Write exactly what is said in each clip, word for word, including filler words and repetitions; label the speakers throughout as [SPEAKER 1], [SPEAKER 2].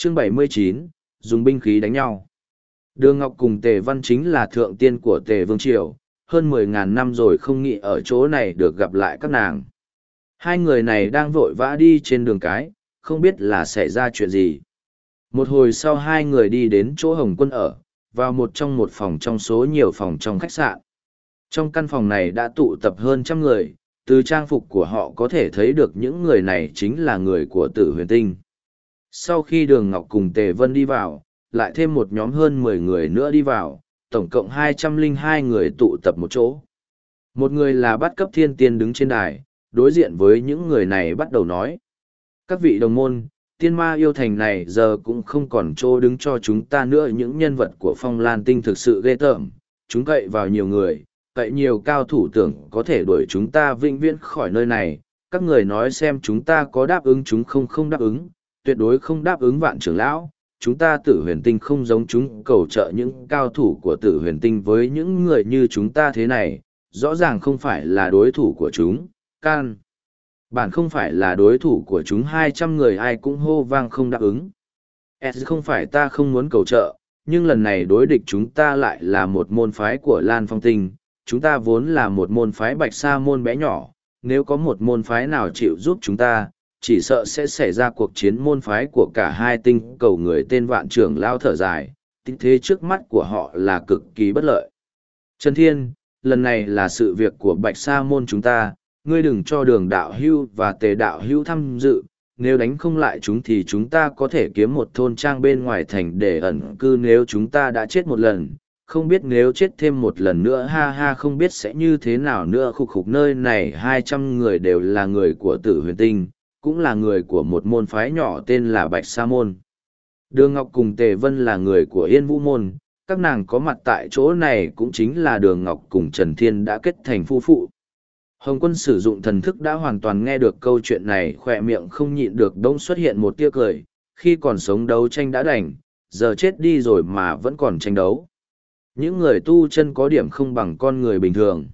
[SPEAKER 1] Chương bảy mươi chín, dùng binh khí đánh nhau. Đường Ngọc cùng Tề Văn chính là thượng tiên của Tề Vương Triều, hơn mười ngàn năm rồi không nghĩ ở chỗ này được gặp lại các nàng. Hai người này đang vội vã đi trên đường cái, không biết là xảy ra chuyện gì. Một hồi sau hai người đi đến chỗ Hồng Quân ở, vào một trong một phòng trong số nhiều phòng trong khách sạn. Trong căn phòng này đã tụ tập hơn trăm người, từ trang phục của họ có thể thấy được những người này chính là người của Tử Huyền Tinh. Sau khi Đường Ngọc cùng Tề Vân đi vào, lại thêm một nhóm hơn mười người nữa đi vào, tổng cộng hai trăm lẻ hai người tụ tập một chỗ. Một người là bát cấp thiên tiên đứng trên đài, đối diện với những người này bắt đầu nói. Các vị đồng môn, tiên ma yêu thành này giờ cũng không còn chỗ đứng cho chúng ta nữa. Những nhân vật của Phong Lan Tinh thực sự ghê tởm, chúng cậy vào nhiều người, cậy nhiều cao thủ tưởng có thể đuổi chúng ta vĩnh viễn khỏi nơi này. Các người nói xem chúng ta có đáp ứng chúng không không đáp ứng, tuyệt đối không đáp ứng Vạn trưởng lão. Chúng ta Tử Huyền Tinh không giống chúng cầu trợ những cao thủ của Tử Huyền Tinh với những người như chúng ta thế này, rõ ràng không phải là đối thủ của chúng, can. Bản không phải là đối thủ của chúng hai trăm người ai cũng hô vang không đáp ứng. S không phải ta không muốn cầu trợ, nhưng lần này đối địch chúng ta lại là một môn phái của Lan Phong Tinh, chúng ta vốn là một môn phái Bạch Sa môn bé nhỏ, nếu có một môn phái nào chịu giúp chúng ta, chỉ sợ sẽ xảy ra cuộc chiến môn phái của cả hai tinh cầu. Người tên Vạn trưởng lao thở dài, tình thế trước mắt của họ là cực kỳ bất lợi. Trần Thiên, lần này là sự việc của Bạch Sa môn chúng ta, ngươi đừng cho Đường đạo hưu và Tề đạo hưu tham dự, nếu đánh không lại chúng thì chúng ta có thể kiếm một thôn trang bên ngoài thành để ẩn cư. Nếu chúng ta đã chết một lần, không biết nếu chết thêm một lần nữa ha ha không biết sẽ như thế nào nữa. Khục khục, nơi này hai trăm người đều là người của Tử Huyền Tinh, cũng là người của một môn phái nhỏ tên là Bạch Sa môn. Đường Ngọc cùng Tề Vân là người của Yên Vũ môn, các nàng có mặt tại chỗ này cũng chính là Đường Ngọc cùng Trần Thiên đã kết thành phu phụ. Hồng Quân sử dụng thần thức đã hoàn toàn nghe được câu chuyện này, khỏe miệng không nhịn được đông xuất hiện một tia cười. Khi còn sống đấu tranh đã đành, giờ chết đi rồi mà vẫn còn tranh đấu. Những người tu chân có điểm không bằng con người bình thường,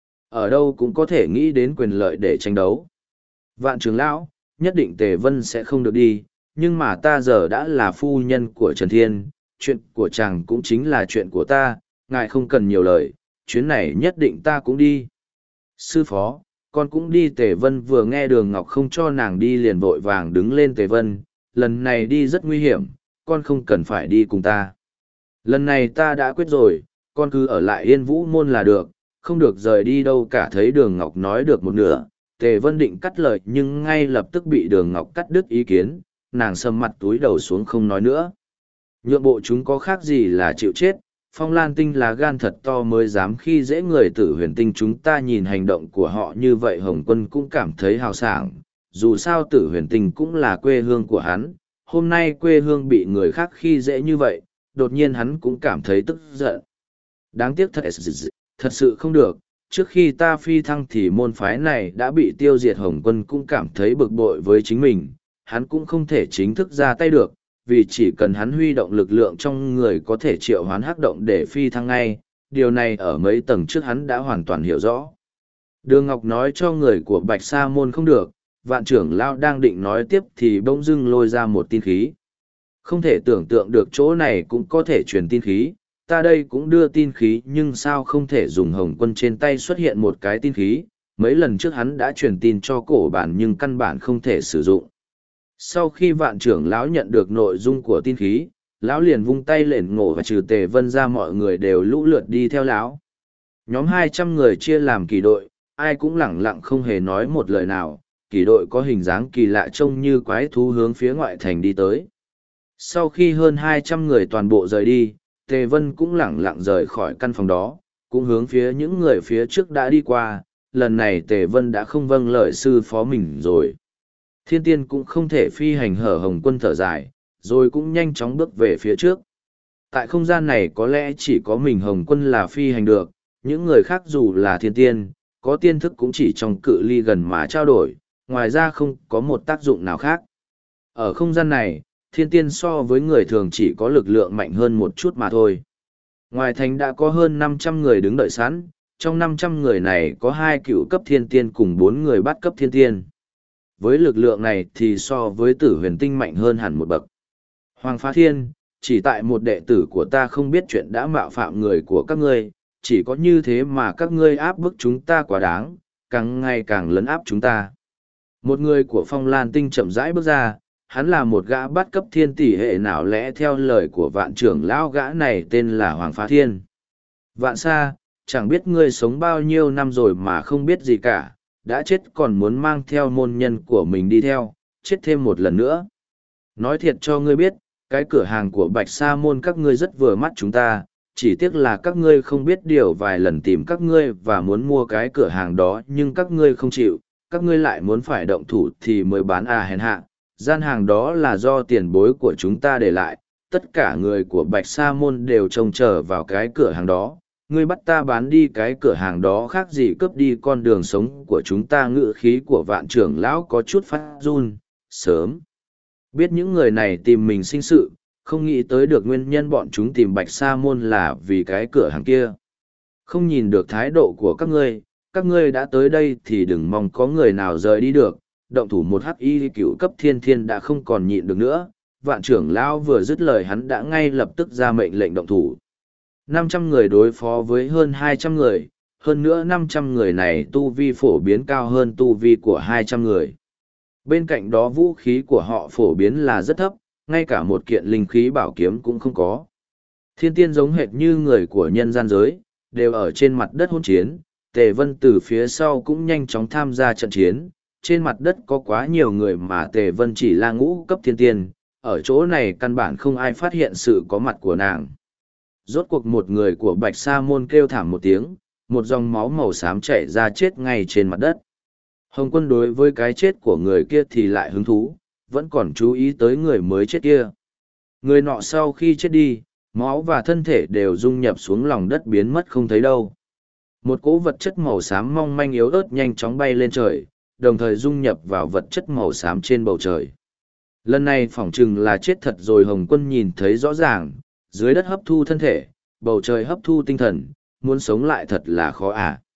[SPEAKER 1] ở đâu cũng có thể nghĩ đến quyền lợi để tranh đấu. Vạn trưởng lão, nhất định Tề Vân sẽ không được đi, nhưng mà ta giờ đã là phu nhân của Trần Thiên, chuyện của chàng cũng chính là chuyện của ta, ngài không cần nhiều lời, chuyến này nhất định ta cũng đi. Sư phó, con cũng đi. Tề Vân vừa nghe Đường Ngọc không cho nàng đi liền vội vàng đứng lên. Tề Vân, lần này đi rất nguy hiểm, con không cần phải đi cùng ta. Lần này ta đã quyết rồi, con cứ ở lại Yên Vũ môn là được, không được rời đi đâu cả. Thấy Đường Ngọc nói được một nửa, Tề Vân định cắt lời nhưng ngay lập tức bị Đường Ngọc cắt đứt ý kiến, nàng sầm mặt túi đầu xuống không nói nữa. Nhượng bộ chúng có khác gì là chịu chết, Phong Lan Tinh là gan thật to mới dám khi dễ người Tử Huyền Tinh chúng ta. Nhìn hành động của họ như vậy Hồng Quân cũng cảm thấy hào sảng, dù sao Tử Huyền Tinh cũng là quê hương của hắn, hôm nay quê hương bị người khác khi dễ như vậy, đột nhiên hắn cũng cảm thấy tức giận. Đáng tiếc thật, thật sự không được, trước khi ta phi thăng thì môn phái này đã bị tiêu diệt. Hồng Quân cũng cảm thấy bực bội với chính mình, hắn cũng không thể chính thức ra tay được, vì chỉ cần hắn huy động lực lượng trong người có thể triệu hoán hắc động để phi thăng ngay, điều này ở mấy tầng trước hắn đã hoàn toàn hiểu rõ. Đường Ngọc nói cho người của Bạch Sa môn không được, Vạn trưởng lão đang định nói tiếp thì bỗng dưng lôi ra một tin khí. Không thể tưởng tượng được chỗ này cũng có thể truyền tin khí, ta đây cũng đưa tin khí nhưng sao không thể dùng. Hồng Quân trên tay xuất hiện một cái tin khí, mấy lần trước hắn đã truyền tin cho cổ bản nhưng căn bản không thể sử dụng. Sau khi Vạn trưởng lão nhận được nội dung của tin khí, lão liền vung tay lên ngộ và trừ Tề Vân ra mọi người đều lũ lượt đi theo lão. Nhóm hai trăm người chia làm kỳ đội, ai cũng lẳng lặng không hề nói một lời nào. Kỳ đội có hình dáng kỳ lạ trông như quái thú hướng phía ngoại thành đi tới. Sau khi hơn hai trăm người toàn bộ rời đi, Tề Vân cũng lẳng lặng rời khỏi căn phòng đó, cũng hướng phía những người phía trước đã đi qua. Lần này Tề Vân đã không vâng lời sư phó mình rồi. Thiên tiên cũng không thể phi hành, hở Hồng Quân thở dài, rồi cũng nhanh chóng bước về phía trước. Tại không gian này có lẽ chỉ có mình Hồng Quân là phi hành được, những người khác dù là thiên tiên, có tiên thức cũng chỉ trong cự ly gần mà trao đổi, ngoài ra không có một tác dụng nào khác. Ở không gian này, thiên tiên so với người thường chỉ có lực lượng mạnh hơn một chút mà thôi. Ngoài thành đã có hơn năm trăm người đứng đợi sẵn, trong năm trăm người này có hai cựu cấp thiên tiên cùng bốn người bắt cấp thiên tiên. Với lực lượng này thì so với Tử Huyền Tinh mạnh hơn hẳn một bậc. Hoàng Phá Thiên, chỉ tại một đệ tử của ta không biết chuyện đã mạo phạm người của các ngươi, chỉ có như thế mà các ngươi áp bức chúng ta quá đáng, càng ngày càng lấn áp chúng ta. Một người của Phong Lan Tinh chậm rãi bước ra, hắn là một gã bắt cấp thiên tỷ hệ nào lẽ theo lời của vạn trưởng lão, gã này tên là Hoàng Phá Thiên. Vạn Sa, chẳng biết ngươi sống bao nhiêu năm rồi mà không biết gì cả, đã chết còn muốn mang theo môn nhân của mình đi theo, chết thêm một lần nữa. Nói thiệt cho ngươi biết, cái cửa hàng của Bạch Sa môn các ngươi rất vừa mắt chúng ta, chỉ tiếc là các ngươi không biết điều, vài lần tìm các ngươi và muốn mua cái cửa hàng đó nhưng các ngươi không chịu, các ngươi lại muốn phải động thủ thì mới bán à hèn hạ. Gian hàng đó là do tiền bối của chúng ta để lại, tất cả người của Bạch Sa môn đều trông chờ vào cái cửa hàng đó. Ngươi bắt ta bán đi cái cửa hàng đó khác gì cướp đi con đường sống của chúng ta. Ngự khí của vạn trưởng lão có chút phát run. Sớm biết những người này tìm mình sinh sự, không nghĩ tới được nguyên nhân bọn chúng tìm Bạch Sa môn là vì cái cửa hàng kia. Không nhìn được thái độ của các ngươi, các ngươi đã tới đây thì đừng mong có người nào rời đi được. Động thủ một hắc y cựu cấp thiên thiên đã không còn nhịn được nữa. Vạn trưởng lão vừa dứt lời hắn đã ngay lập tức ra mệnh lệnh động thủ. năm trăm người đối phó với hơn hai trăm người, hơn nữa năm trăm người này tu vi phổ biến cao hơn tu vi của hai trăm người. Bên cạnh đó vũ khí của họ phổ biến là rất thấp, ngay cả một kiện linh khí bảo kiếm cũng không có. Thiên tiên giống hệt như người của nhân gian giới, đều ở trên mặt đất hỗn chiến. Tề Vân từ phía sau cũng nhanh chóng tham gia trận chiến. Trên mặt đất có quá nhiều người mà Tề Vân chỉ là ngũ cấp thiên tiên, ở chỗ này căn bản không ai phát hiện sự có mặt của nàng. Rốt cuộc một người của Bạch Sa môn kêu thảm một tiếng, một dòng máu màu xám chảy ra chết ngay trên mặt đất. Hồng Quân đối với cái chết của người kia thì lại hứng thú, vẫn còn chú ý tới người mới chết kia. Người nọ sau khi chết đi, máu và thân thể đều dung nhập xuống lòng đất biến mất không thấy đâu. Một cỗ vật chất màu xám mong manh yếu ớt nhanh chóng bay lên trời, đồng thời dung nhập vào vật chất màu xám trên bầu trời. Lần này phỏng chừng là chết thật rồi. Hồng Quân nhìn thấy rõ ràng, dưới đất hấp thu thân thể, bầu trời hấp thu tinh thần, muốn sống lại thật là khó à.